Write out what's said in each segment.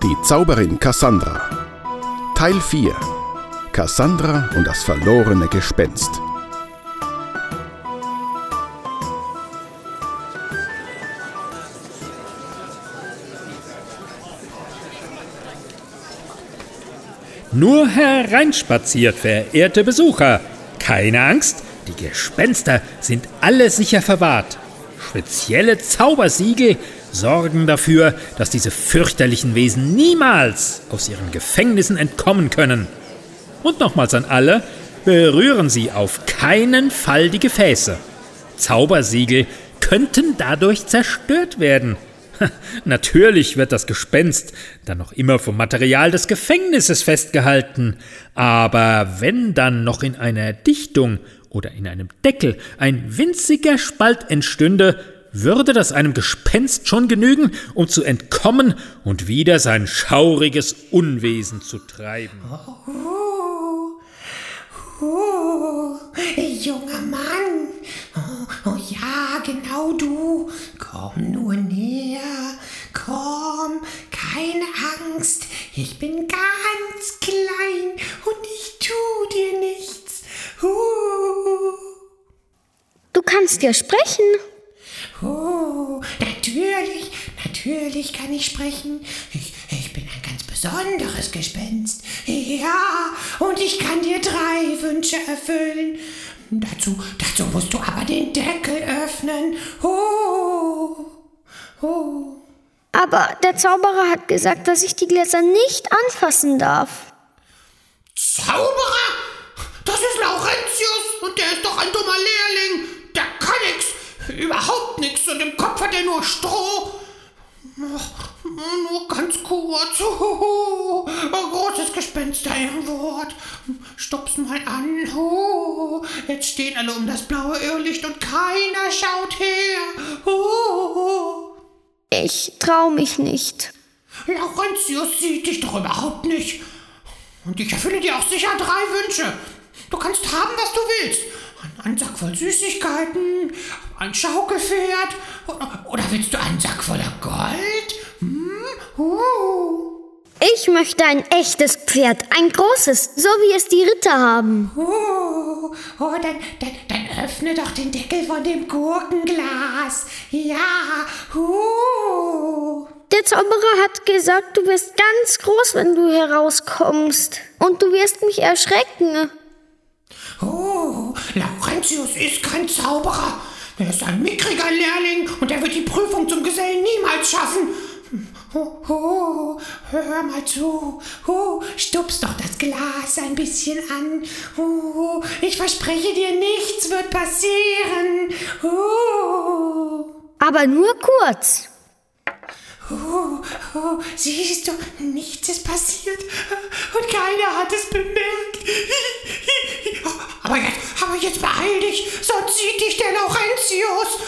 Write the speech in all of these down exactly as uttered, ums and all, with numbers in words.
Die Zauberin Cassandra. Teil vier. Cassandra und das verlorene Gespenst. Nur hereinspaziert, verehrte Besucher. Keine Angst, die Gespenster sind alle sicher verwahrt. Spezielle Zaubersiegel sorgen dafür, dass diese fürchterlichen Wesen niemals aus ihren Gefängnissen entkommen können. Und nochmals an alle, berühren Sie auf keinen Fall die Gefäße. Zaubersiegel könnten dadurch zerstört werden. Natürlich wird das Gespenst dann noch immer vom Material des Gefängnisses festgehalten, aber wenn dann noch in einer Dichtung oder in einem Deckel ein winziger Spalt entstünde, würde das einem Gespenst schon genügen, um zu entkommen und wieder sein schauriges Unwesen zu treiben. Oh, oh, junger Mann, oh, oh ja, genau du, komm nur näher, komm, keine Angst, ich bin ganz klein und ich tu dir nichts. Oh. Du kannst ja sprechen. Oh, natürlich, natürlich kann ich sprechen. Ich, ich bin ein ganz besonderes Gespenst. Ja, und ich kann dir drei Wünsche erfüllen. Dazu, dazu musst du aber den Deckel öffnen. Oh, oh. Aber der Zauberer hat gesagt, dass ich die Gläser nicht anfassen darf. Zauberer? Das ist Laurentius und der ist doch ein dummer Lehrling. Der kann nix. Überhaupt nichts und im Kopf hat er nur Stroh. Nur ganz kurz. Oh, großes Gespenster im Wort. Stups mal an. Oh, jetzt stehen alle um das blaue Irrlicht und keiner schaut her. Oh. Ich trau mich nicht. Laurentius sieht dich doch überhaupt nicht. Und ich erfülle dir auch sicher drei Wünsche. Du kannst haben, was du willst. Ein Sack voll Süßigkeiten, ein Schaukelpferd oder, oder willst du einen Sack voller Gold? Hm? Uh. Ich möchte ein echtes Pferd, ein großes, so wie es die Ritter haben. Uh. Oh, dann, dann, dann öffne doch den Deckel von dem Gurkenglas. Ja. Uh. Der Zauberer hat gesagt, du wirst ganz groß, wenn du herauskommst. Und du wirst mich erschrecken. Oh, Laurentius ist kein Zauberer. Er ist ein mickriger Lehrling und er wird die Prüfung zum Gesellen niemals schaffen. Oh, oh, hör mal zu. Oh, stupst doch das Glas ein bisschen an. Oh, ich verspreche dir, nichts wird passieren. Oh. Aber nur kurz. Oh, oh, siehst du, nichts ist passiert und keiner hat es bemerkt. Aber jetzt, aber jetzt beeil dich, sonst sieht dich der Laurentius.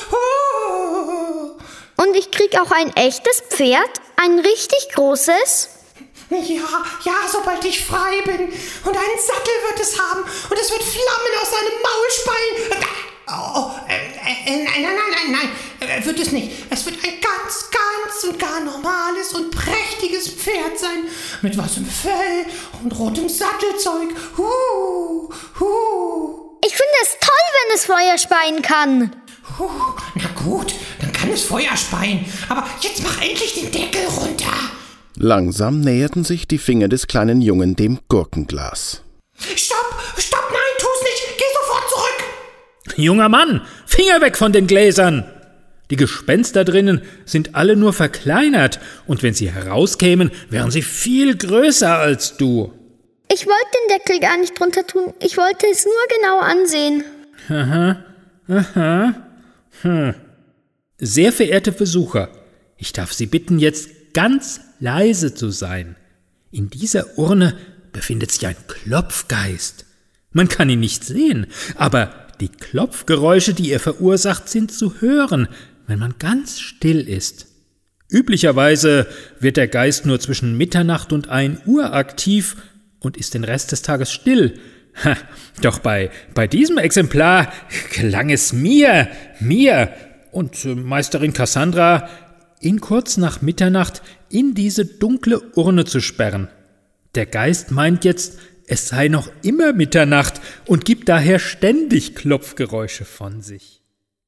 Oh. Und ich krieg auch ein echtes Pferd, ein richtig großes? Ja, ja, sobald ich frei bin. Und einen Sattel wird es haben und es wird Flammen aus seinem Maul speien. Oh, äh, äh, nein, nein, nein, nein, nein, wird es nicht. Es wird ein ganz, ganz und gar normales und prächtiges Pferd sein. Mit weißem Fell und rotem Sattelzeug. Huh, huh. Ich finde es toll, wenn es Feuer speien kann. Huh, na gut, dann kann es Feuer speien. Aber jetzt mach endlich den Deckel runter. Langsam näherten sich die Finger des kleinen Jungen dem Gurkenglas. Stopp, stopp, nein, tu's nicht. Geh sofort zurück. Junger Mann, Finger weg von den Gläsern! Die Gespenster drinnen sind alle nur verkleinert, und wenn sie herauskämen, wären sie viel größer als du. Ich wollte den Deckel gar nicht drunter tun, ich wollte es nur genau ansehen. Aha, aha, hm. Sehr verehrte Besucher, ich darf Sie bitten, jetzt ganz leise zu sein. In dieser Urne befindet sich ein Klopfgeist. Man kann ihn nicht sehen, aber die Klopfgeräusche, die er verursacht, sind zu hören, wenn man ganz still ist. Üblicherweise wird der Geist nur zwischen Mitternacht und ein Uhr aktiv und ist den Rest des Tages still. Ha, doch bei, bei diesem Exemplar gelang es mir, mir und äh, Meisterin Cassandra ihn kurz nach Mitternacht in diese dunkle Urne zu sperren. Der Geist meint jetzt, es sei noch immer Mitternacht und gibt daher ständig Klopfgeräusche von sich.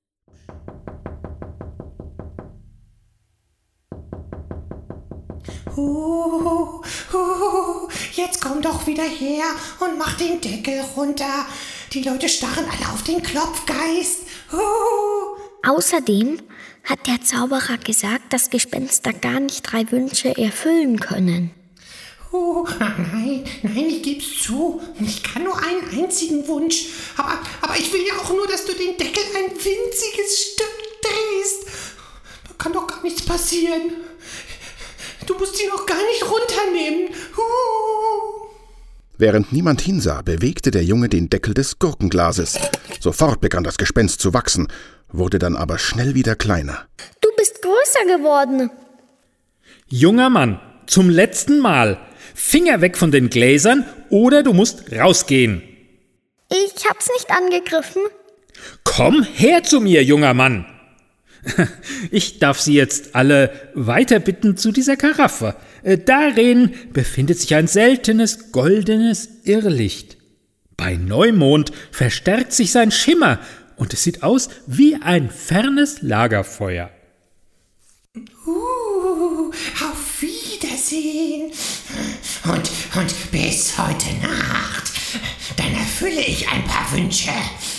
Uh, uh, jetzt komm doch wieder her und mach den Deckel runter. Die Leute starren alle auf den Klopfgeist. Uh. Außerdem hat der Zauberer gesagt, dass Gespenster gar nicht drei Wünsche erfüllen können. Oh, nein, nein, ich geb's zu. Ich kann nur einen einzigen Wunsch. Aber, aber ich will ja auch nur, dass du den Deckel ein winziges Stück drehst. Da kann doch gar nichts passieren. Du musst ihn noch gar nicht runternehmen. Uh. Während niemand hinsah, bewegte der Junge den Deckel des Gurkenglases. Sofort begann das Gespenst zu wachsen, wurde dann aber schnell wieder kleiner. Du bist größer geworden. Junger Mann, zum letzten Mal. Finger weg von den Gläsern oder du musst rausgehen. Ich hab's nicht angegriffen. Komm her zu mir, junger Mann. Ich darf Sie jetzt alle weiter bitten zu dieser Karaffe. Darin befindet sich ein seltenes goldenes Irrlicht. Bei Neumond verstärkt sich sein Schimmer und es sieht aus wie ein fernes Lagerfeuer. Uh, auf Wiedersehen. Und, und bis heute Nacht. Dann erfülle ich ein paar Wünsche.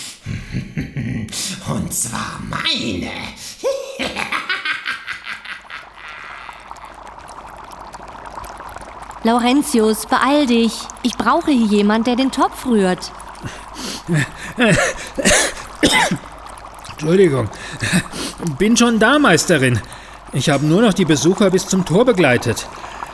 Und zwar meine. Laurentius, beeil dich. Ich brauche hier jemand, der den Topf rührt. Entschuldigung. Bin schon da, Meisterin. Ich habe nur noch die Besucher bis zum Tor begleitet.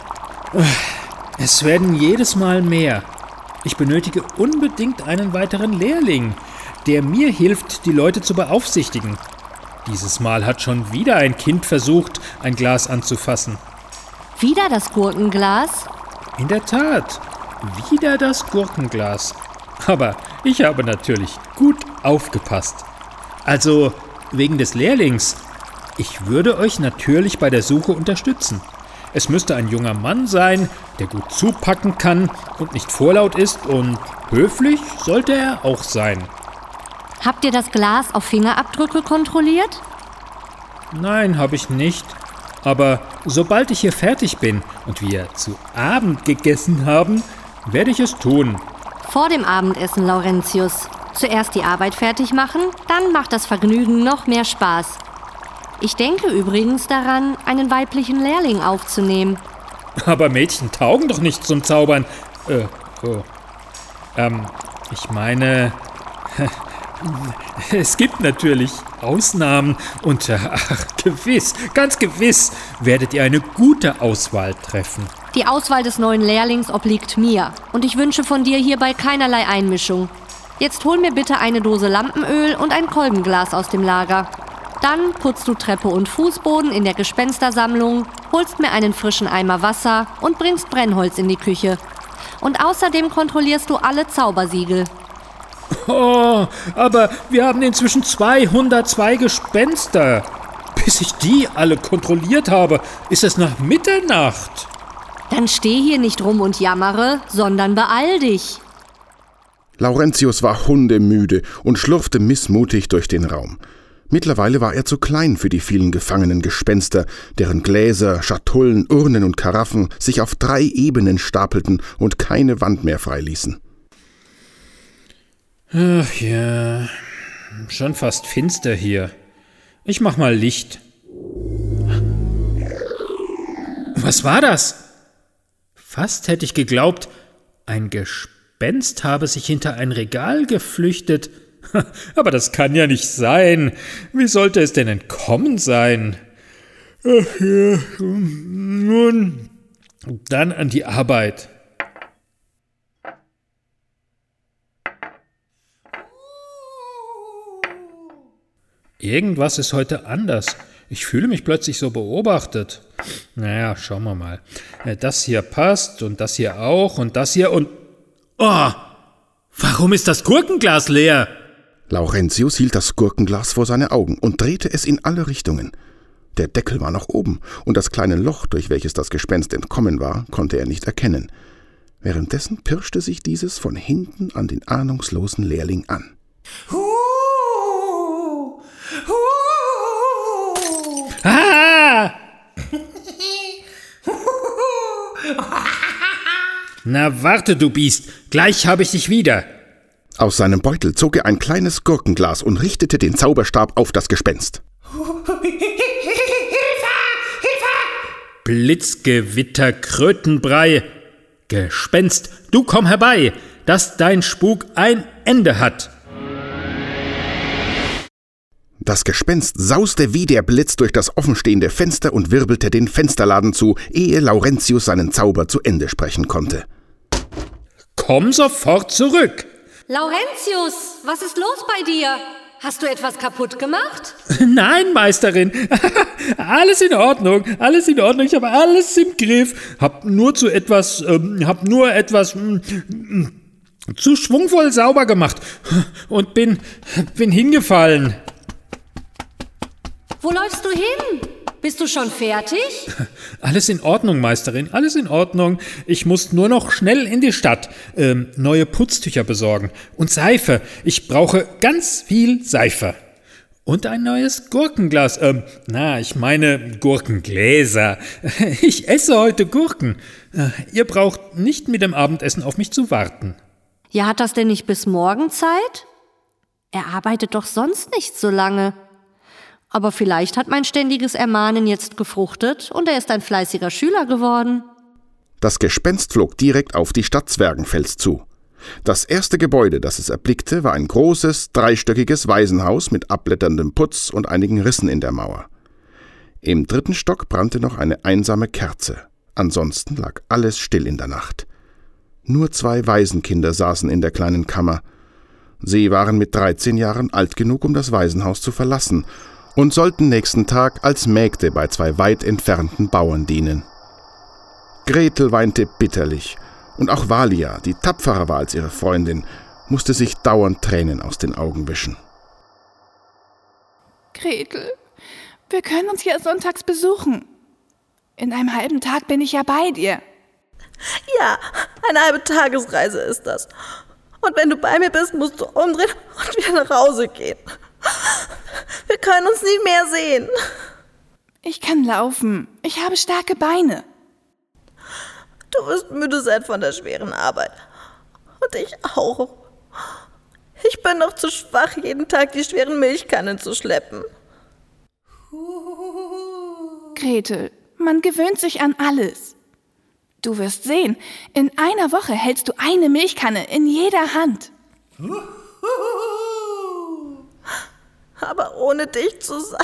Es werden jedes Mal mehr. Ich benötige unbedingt einen weiteren Lehrling, der mir hilft, die Leute zu beaufsichtigen. Dieses Mal hat schon wieder ein Kind versucht, ein Glas anzufassen. Wieder das Gurkenglas? In der Tat, wieder das Gurkenglas. Aber ich habe natürlich gut aufgepasst. Also wegen des Lehrlings. Ich würde euch natürlich bei der Suche unterstützen. Es müsste ein junger Mann sein, der gut zupacken kann und nicht vorlaut ist, und höflich sollte er auch sein. Habt ihr das Glas auf Fingerabdrücke kontrolliert? Nein, habe ich nicht. Aber sobald ich hier fertig bin und wir zu Abend gegessen haben, werde ich es tun. Vor dem Abendessen, Laurentius. Zuerst die Arbeit fertig machen, dann macht das Vergnügen noch mehr Spaß. Ich denke übrigens daran, einen weiblichen Lehrling aufzunehmen. Aber Mädchen taugen doch nicht zum Zaubern. Äh, oh. Ähm, ich meine, es gibt natürlich Ausnahmen und ach, gewiss, ganz gewiss werdet ihr eine gute Auswahl treffen. Die Auswahl des neuen Lehrlings obliegt mir und ich wünsche von dir hierbei keinerlei Einmischung. Jetzt hol mir bitte eine Dose Lampenöl und ein Kolbenglas aus dem Lager. Dann putzt du Treppe und Fußboden in der Gespenstersammlung, holst mir einen frischen Eimer Wasser und bringst Brennholz in die Küche. Und außerdem kontrollierst du alle Zaubersiegel. Oh, aber wir haben inzwischen zweihundertzwei Gespenster. Bis ich die alle kontrolliert habe, ist es nach Mitternacht. Dann steh hier nicht rum und jammere, sondern beeil dich. Laurentius war hundemüde und schlurfte missmutig durch den Raum. Mittlerweile war er zu klein für die vielen gefangenen Gespenster, deren Gläser, Schatullen, Urnen und Karaffen sich auf drei Ebenen stapelten und keine Wand mehr freiließen. Ach ja, schon fast finster hier. Ich mach mal Licht. Was war das? Fast hätte ich geglaubt, ein Gespenst habe sich hinter ein Regal geflüchtet. Aber das kann ja nicht sein. Wie sollte es denn entkommen sein? Ach ja, nun, dann an die Arbeit. Irgendwas ist heute anders. Ich fühle mich plötzlich so beobachtet. Naja, schauen wir mal. Das hier passt und das hier auch und das hier und... Oh, warum ist das Gurkenglas leer? Laurentius hielt das Gurkenglas vor seine Augen und drehte es in alle Richtungen. Der Deckel war noch oben, und das kleine Loch, durch welches das Gespenst entkommen war, konnte er nicht erkennen. Währenddessen pirschte sich dieses von hinten an den ahnungslosen Lehrling an. Huh, huh. Ah! Na warte, du Biest, gleich habe ich dich wieder. Aus seinem Beutel zog er ein kleines Gurkenglas und richtete den Zauberstab auf das Gespenst. Blitzgewitter, Krötenbrei. Gespenst, du komm herbei, dass dein Spuk ein Ende hat. Das Gespenst sauste wie der Blitz durch das offenstehende Fenster und wirbelte den Fensterladen zu, ehe Laurentius seinen Zauber zu Ende sprechen konnte. Komm sofort zurück. Laurentius, was ist los bei dir? Hast du etwas kaputt gemacht? Nein, Meisterin. Alles in Ordnung, alles in Ordnung. Ich habe alles im Griff. Hab nur zu etwas, ähm, hab nur etwas ähm, zu schwungvoll sauber gemacht und bin, bin hingefallen. Wo läufst du hin? Bist du schon fertig? Alles in Ordnung, Meisterin, alles in Ordnung. Ich muss nur noch schnell in die Stadt, ähm, neue Putztücher besorgen und Seife. Ich brauche ganz viel Seife. Und ein neues Gurkenglas. Ähm, na, ich meine Gurkengläser. Ich esse heute Gurken. Äh, ihr braucht nicht mit dem Abendessen auf mich zu warten. Ja, hat das denn nicht bis morgen Zeit? Er arbeitet doch sonst nicht so lange. Aber vielleicht hat mein ständiges Ermahnen jetzt gefruchtet und er ist ein fleißiger Schüler geworden. Das Gespenst flog direkt auf die Stadt Zwergenfels zu. Das erste Gebäude, das es erblickte, war ein großes, dreistöckiges Waisenhaus mit abblätterndem Putz und einigen Rissen in der Mauer. Im dritten Stock brannte noch eine einsame Kerze. Ansonsten lag alles still in der Nacht. Nur zwei Waisenkinder saßen in der kleinen Kammer. Sie waren mit dreizehn Jahren alt genug, um das Waisenhaus zu verlassen, und sollten nächsten Tag als Mägde bei zwei weit entfernten Bauern dienen. Gretel weinte bitterlich, und auch Valia, die tapferer war als ihre Freundin, musste sich dauernd Tränen aus den Augen wischen. Gretel, wir können uns ja sonntags besuchen. In einem halben Tag bin ich ja bei dir. Ja, eine halbe Tagesreise ist das. Und wenn du bei mir bist, musst du umdrehen und wieder nach Hause gehen. Wir können uns nie mehr sehen. Ich kann laufen. Ich habe starke Beine. Du wirst müde sein von der schweren Arbeit. Und ich auch. Ich bin noch zu schwach, jeden Tag die schweren Milchkannen zu schleppen. Gretel, man gewöhnt sich an alles. Du wirst sehen, in einer Woche hältst du eine Milchkanne in jeder Hand. Aber ohne dich zu sein.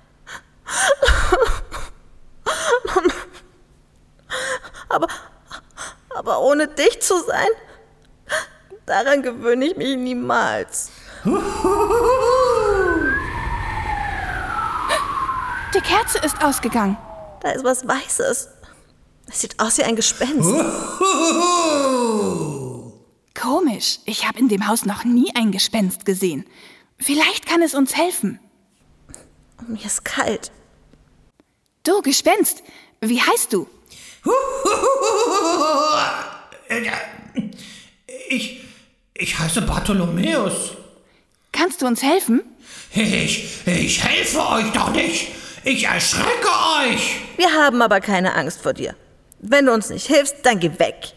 aber, aber ohne dich zu sein, daran gewöhne ich mich niemals. Die Kerze ist ausgegangen. Da ist was Weißes. Es sieht aus wie ein Gespenst. Komisch, ich habe in dem Haus noch nie ein Gespenst gesehen. Vielleicht kann es uns helfen. Mir ist kalt. Du, Gespenst, wie heißt du? Ich, ich heiße Bartholomäus. Kannst du uns helfen? Ich, ich helfe euch doch nicht. Ich erschrecke euch. Wir haben aber keine Angst vor dir. Wenn du uns nicht hilfst, dann geh weg.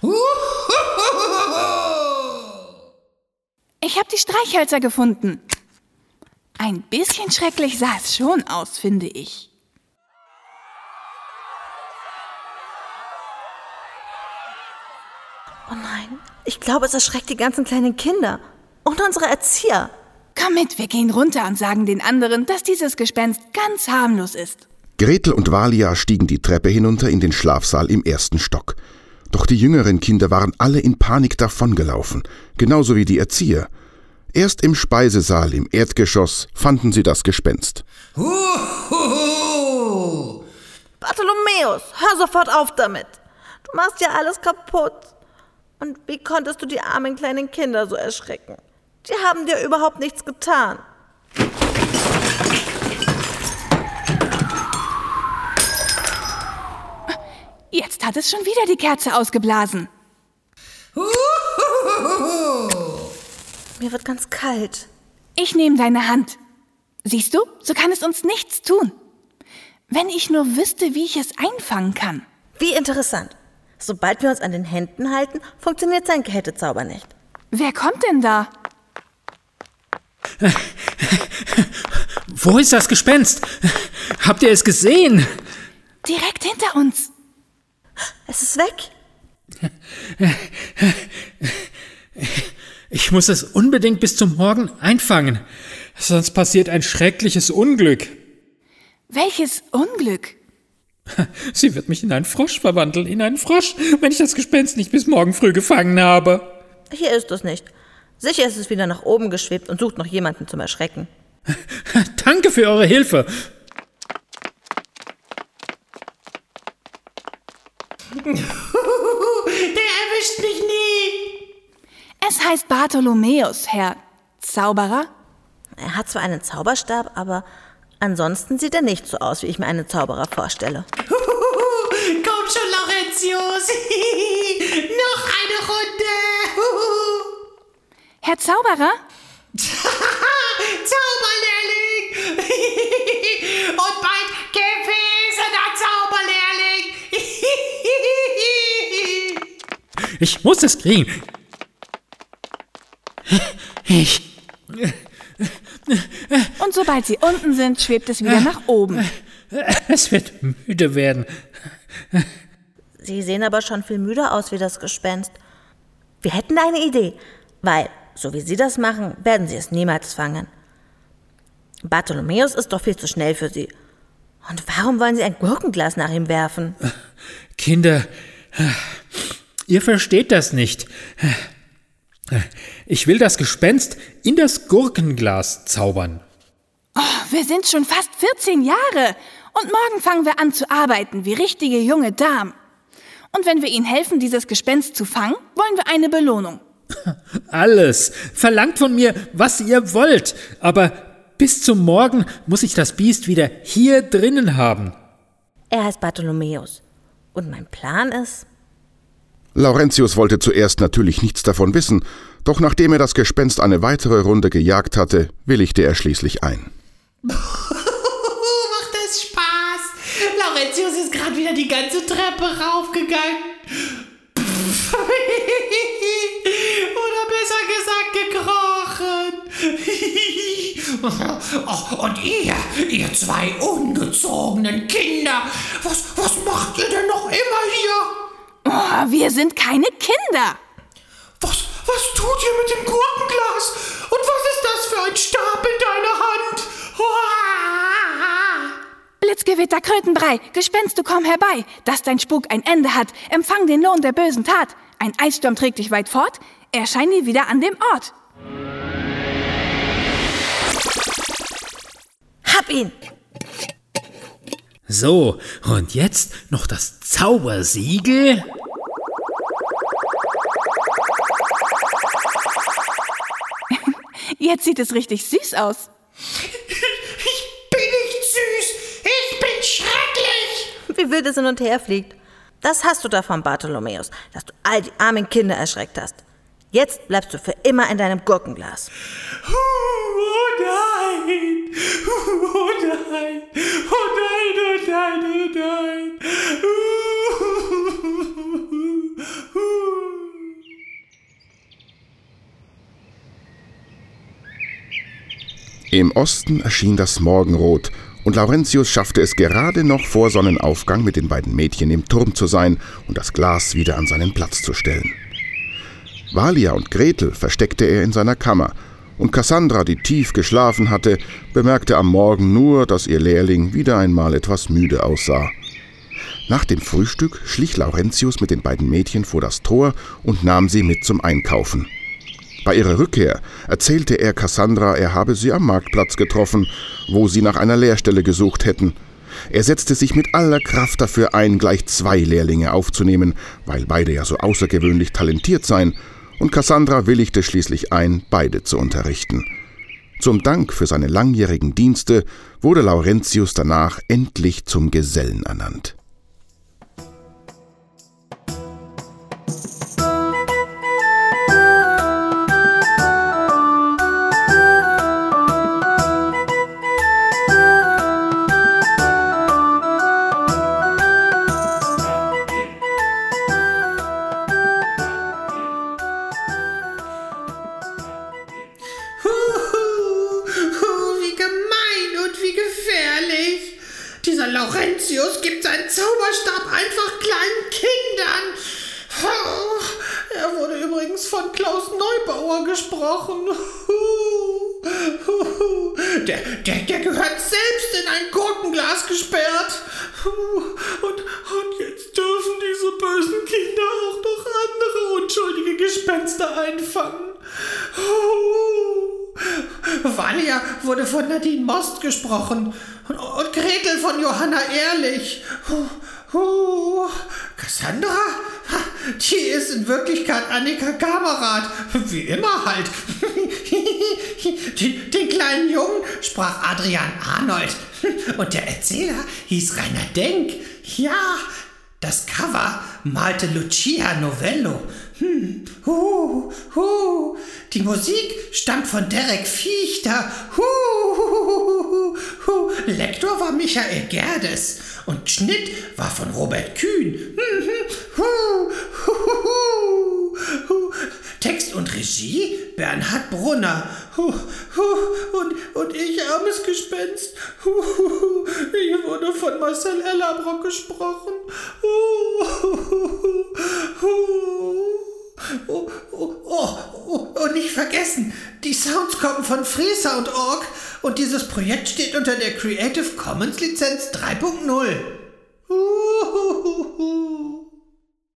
Ich habe die Streichhölzer gefunden. Ein bisschen schrecklich sah es schon aus, finde ich. Oh nein, ich glaube, es erschreckt die ganzen kleinen Kinder und unsere Erzieher. Komm mit, wir gehen runter und sagen den anderen, dass dieses Gespenst ganz harmlos ist. Gretel und Valia stiegen die Treppe hinunter in den Schlafsaal im ersten Stock. Doch die jüngeren Kinder waren alle in Panik davongelaufen, genauso wie die Erzieher. Erst im Speisesaal im Erdgeschoss fanden sie das Gespenst. Huhuhu. Bartholomäus, hör sofort auf damit. Du machst ja alles kaputt. Und wie konntest du die armen kleinen Kinder so erschrecken? Die haben dir überhaupt nichts getan. Jetzt hat es schon wieder die Kerze ausgeblasen. Mir wird ganz kalt. Ich nehme deine Hand. Siehst du, so kann es uns nichts tun. Wenn ich nur wüsste, wie ich es einfangen kann. Wie interessant. Sobald wir uns an den Händen halten, funktioniert sein Kältezauber nicht. Wer kommt denn da? Wo ist das Gespenst? Habt ihr es gesehen? Direkt hinter uns. Es ist weg. Ich muss es unbedingt bis zum Morgen einfangen, sonst passiert ein schreckliches Unglück. Welches Unglück? Sie wird mich in einen Frosch verwandeln, in einen Frosch, wenn ich das Gespenst nicht bis morgen früh gefangen habe. Hier ist es nicht. Sicher ist es wieder nach oben geschwebt und sucht noch jemanden zum Erschrecken. Danke für eure Hilfe. Der erwischt mich nie. Es heißt Bartholomäus, Herr Zauberer. Er hat zwar einen Zauberstab, aber ansonsten sieht er nicht so aus, wie ich mir einen Zauberer vorstelle. Komm schon, Laurentius. Noch eine Runde. Herr Zauberer? Zauberlehrling. Und bald gewesener Zauberlehrling. Ich muss es kriegen. Ich... Und sobald sie unten sind, schwebt es wieder nach oben. Es wird müde werden. Sie sehen aber schon viel müder aus wie das Gespenst. Wir hätten eine Idee, weil, so wie Sie das machen, werden Sie es niemals fangen. Bartholomäus ist doch viel zu schnell für Sie. Und warum wollen Sie ein Gurkenglas nach ihm werfen? Kinder, ihr versteht das nicht. Ich will das Gespenst in das Gurkenglas zaubern. Oh, wir sind schon fast vierzehn Jahre. Und morgen fangen wir an zu arbeiten, wie richtige junge Damen. Und wenn wir Ihnen helfen, dieses Gespenst zu fangen, wollen wir eine Belohnung. Alles. Verlangt von mir, was ihr wollt. Aber bis zum Morgen muss ich das Biest wieder hier drinnen haben. Er heißt Bartholomäus. Und mein Plan ist... Laurentius wollte zuerst natürlich nichts davon wissen, doch nachdem er das Gespenst eine weitere Runde gejagt hatte, willigte er schließlich ein. Macht das Spaß? Laurentius ist gerade wieder die ganze Treppe raufgegangen. Oder besser gesagt gekrochen. Oh, und ihr, ihr zwei ungezogenen Kinder, was, was macht ihr denn noch immer hier? Oh, wir sind keine Kinder. Was, was tut ihr mit dem Gurkenglas? Und was ist das für ein Stab in deiner Hand? Uah! Blitzgewitter, Krötenbrei, Gespenst, du komm herbei. Dass dein Spuk ein Ende hat, empfang den Lohn der bösen Tat. Ein Eissturm trägt dich weit fort, erscheine wieder an dem Ort. Hab ihn! So, und jetzt noch das Zaubersiegel. Jetzt sieht es richtig süß aus. Ich bin nicht süß, ich bin schrecklich. Wie wild es hin und her fliegt. Das hast du davon, Bartholomäus, dass du all die armen Kinder erschreckt hast. Jetzt bleibst du für immer in deinem Gurkenglas. Oh nein! Oh nein! Oh nein, oh nein, oh nein! Im Osten erschien das Morgenrot, und Laurentius schaffte es gerade noch vor Sonnenaufgang, mit den beiden Mädchen im Turm zu sein und das Glas wieder an seinen Platz zu stellen. Valia und Gretel versteckte er in seiner Kammer, und Cassandra, die tief geschlafen hatte, bemerkte am Morgen nur, dass ihr Lehrling wieder einmal etwas müde aussah. Nach dem Frühstück schlich Laurentius mit den beiden Mädchen vor das Tor und nahm sie mit zum Einkaufen. Bei ihrer Rückkehr erzählte er Cassandra, er habe sie am Marktplatz getroffen, wo sie nach einer Lehrstelle gesucht hätten. Er setzte sich mit aller Kraft dafür ein, gleich zwei Lehrlinge aufzunehmen, weil beide ja so außergewöhnlich talentiert seien, und Cassandra willigte schließlich ein, beide zu unterrichten. Zum Dank für seine langjährigen Dienste wurde Laurentius danach endlich zum Gesellen ernannt. Ellerbrok gesprochen. Der, der, der gehört selbst in ein Gurkenglas gesperrt. Und, und jetzt dürfen diese bösen Kinder auch noch andere unschuldige Gespenster einfangen. Vanya wurde von Nadine Most gesprochen und, und Gretel von Johanna Ehrlich. Cassandra? Die ist in Wirklichkeit Annika Kamerath. Wie immer halt. Den, den kleinen Jungen sprach Adrian Arnold. Und der Erzähler hieß Rainer Denk. Ja, das Cover malte Lucia Novello. Hm. Huh, huh. Die Musik stammt von Derek Fichter. Huh, huh, huh. Lektor war Michael Gerdes. Und Schnitt war von Robert Kühn. Huh, huh, huh, huh. Text und Regie Bernhard Brunner. Huh, huh. Und, und ich, armes Gespenst. Huh, huh. Ich wurde von Marcel Ellerbrok gesprochen. Huh, huh, huh. Oh, oh, oh, oh, und nicht vergessen, die Sounds kommen von Freesound Punkt org und dieses Projekt steht unter der Creative Commons Lizenz drei Punkt null.